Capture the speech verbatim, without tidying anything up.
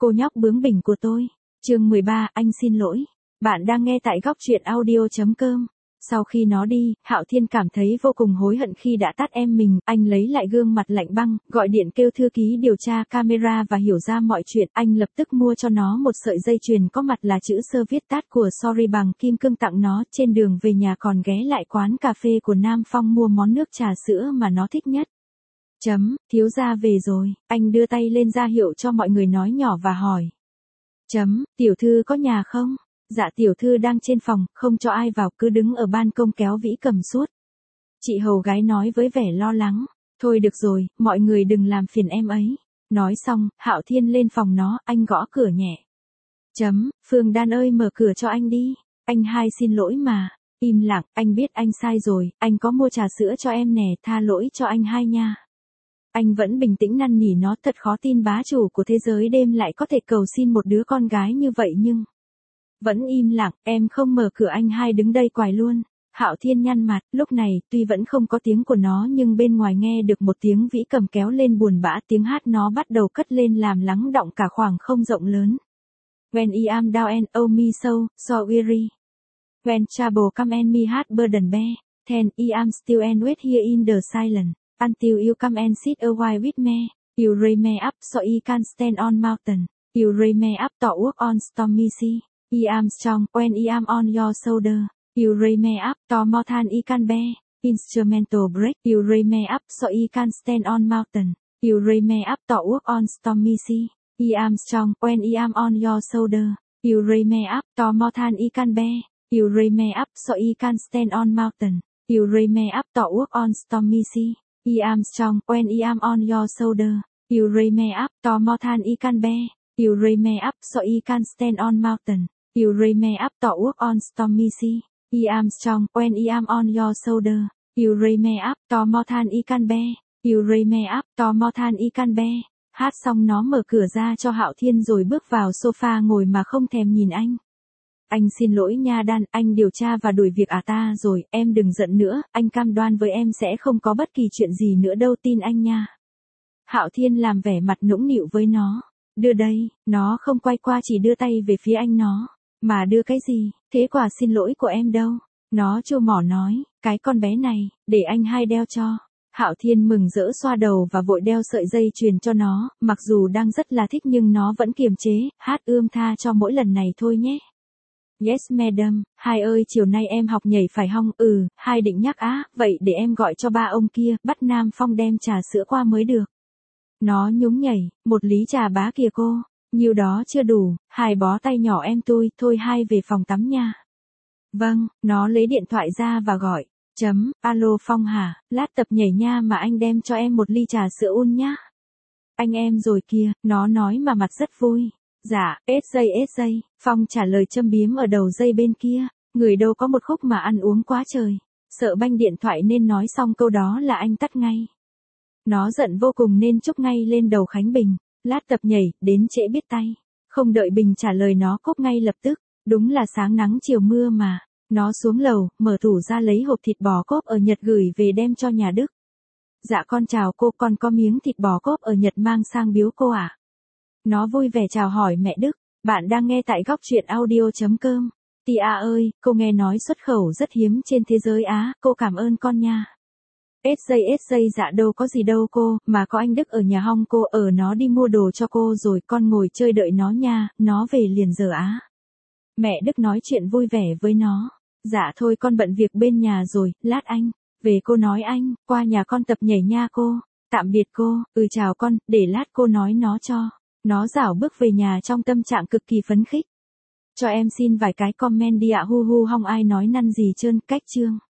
Cô nhóc bướng bỉnh của tôi. Chương mười ba, anh xin lỗi. Bạn đang nghe tại góc truyện audio chấm com. Sau khi nó đi, Hạo Thiên cảm thấy vô cùng hối hận khi đã tát em mình, anh lấy lại gương mặt lạnh băng, gọi điện kêu thư ký điều tra camera và hiểu ra mọi chuyện, anh lập tức mua cho nó một sợi dây chuyền có mặt là chữ sơ viết tắt của Sorry bằng kim cương tặng nó, trên đường về nhà còn ghé lại quán cà phê của Nam Phong mua món nước trà sữa mà nó thích nhất. Chấm, thiếu gia về rồi, anh đưa tay lên ra hiệu cho mọi người nói nhỏ và hỏi. Chấm, tiểu thư có nhà không? Dạ tiểu thư đang trên phòng, không cho ai vào, cứ đứng ở ban công kéo vĩ cầm suốt. Chị hầu gái nói với vẻ lo lắng. Thôi được rồi, mọi người đừng làm phiền em ấy. Nói xong, Hạo Thiên lên phòng nó, anh gõ cửa nhẹ. Chấm, Phương Đan ơi mở cửa cho anh đi. Anh hai xin lỗi mà. Im lặng, anh biết anh sai rồi, anh có mua trà sữa cho em nè, tha lỗi cho anh hai nha. Anh vẫn bình tĩnh năn nỉ nó, thật khó tin bá chủ của thế giới đêm lại có thể cầu xin một đứa con gái như vậy nhưng... Vẫn im lặng, em không mở cửa, anh hai đứng đây quài luôn. Hạo Thiên nhăn mặt, lúc này, tuy vẫn không có tiếng của nó nhưng bên ngoài nghe được một tiếng vĩ cầm kéo lên buồn bã, tiếng hát nó bắt đầu cất lên làm lắng động cả khoảng không rộng lớn. When I am down and oh me so, so weary. When trouble come and me heart burden bear, then I am still and wait here in the silence, until you come and sit a while with me. You raise me up so I can stand on mountain. You raise me up to walk on stormy sea. I am strong when I am on your shoulder. You raise me up to more than I can bear. Instrumental break. You raise me up so I can stand on mountain. You raise me up to walk on stormy sea. I am strong when I am on your shoulder. You raise me up to more than I can bear. You raise me up so I can stand on mountain. You raise me up to walk on stormy sea. I am strong when I am on your shoulder. You raise me up to more than I can bear. You raise me up so I can stand on mountain. You raise me up to walk on stormy sea. I am strong when I am on your shoulder. You raise me up to more than I can bear. You raise me up to more than I can bear. Hát xong nó mở cửa ra cho Hạo Thiên rồi bước vào sofa ngồi mà không thèm nhìn anh. Anh xin lỗi nha Đan, anh điều tra và đuổi việc à ta rồi, em đừng giận nữa, anh cam đoan với em sẽ không có bất kỳ chuyện gì nữa đâu, tin anh nha. Hạo Thiên làm vẻ mặt nũng nịu với nó. Đưa đây, nó không quay qua chỉ đưa tay về phía anh nó. Mà đưa cái gì, thế quả xin lỗi của em đâu? Nó trêu mỏ nói, cái con bé này, để anh hai đeo cho. Hạo Thiên mừng rỡ xoa đầu và vội đeo sợi dây chuyền cho nó, mặc dù đang rất là thích nhưng nó vẫn kiềm chế, hát ươm tha cho mỗi lần này thôi nhé. Yes madam, hai ơi chiều nay em học nhảy phải hong, ừ, hai định nhắc á, vậy để em gọi cho ba ông kia, bắt Nam Phong đem trà sữa qua mới được. Nó nhúng nhảy, một lý trà bá kìa cô. Nhiều đó chưa đủ, hai bó tay nhỏ em tôi, thôi hai về phòng tắm nha. Vâng, nó lấy điện thoại ra và gọi. Chấm, alo Phong hả, lát tập nhảy nha mà anh đem cho em một ly trà sữa un nhá. Anh em rồi kia, nó nói mà mặt rất vui. Dạ, ết dây ết dây, Phong trả lời châm biếm ở đầu dây bên kia, người đâu có một khúc mà ăn uống quá trời. Sợ banh điện thoại nên nói xong câu đó là anh tắt ngay. Nó giận vô cùng nên chúc ngay lên đầu Khánh Bình. Lát tập nhảy, đến trễ biết tay. Không đợi Bình trả lời nó cúp ngay lập tức. Đúng là sáng nắng chiều mưa mà. Nó xuống lầu, mở tủ ra lấy hộp thịt bò cốp ở Nhật gửi về đem cho nhà Đức. Dạ con chào cô, con có miếng thịt bò cốp ở Nhật mang sang biếu cô ạ. À? Nó vui vẻ chào hỏi mẹ Đức. Bạn đang nghe tại góc truyện audio chấm com. Tia ơi, cô nghe nói xuất khẩu rất hiếm trên thế giới Á, cô cảm ơn con nha. ét giây ét giây dạ đâu có gì đâu cô, mà có anh Đức ở nhà hong cô, ở nó đi mua đồ cho cô rồi, con ngồi chơi đợi nó nha, nó về liền giờ á. Mẹ Đức nói chuyện vui vẻ với nó. Dạ thôi con bận việc bên nhà rồi, lát anh về cô nói anh, qua nhà con tập nhảy nha cô. Tạm biệt cô, ừ chào con, để lát cô nói nó cho. Nó rảo bước về nhà trong tâm trạng cực kỳ phấn khích. Cho em xin vài cái comment đi ạ, hu hu hong ai nói năn gì trơn, cách chương.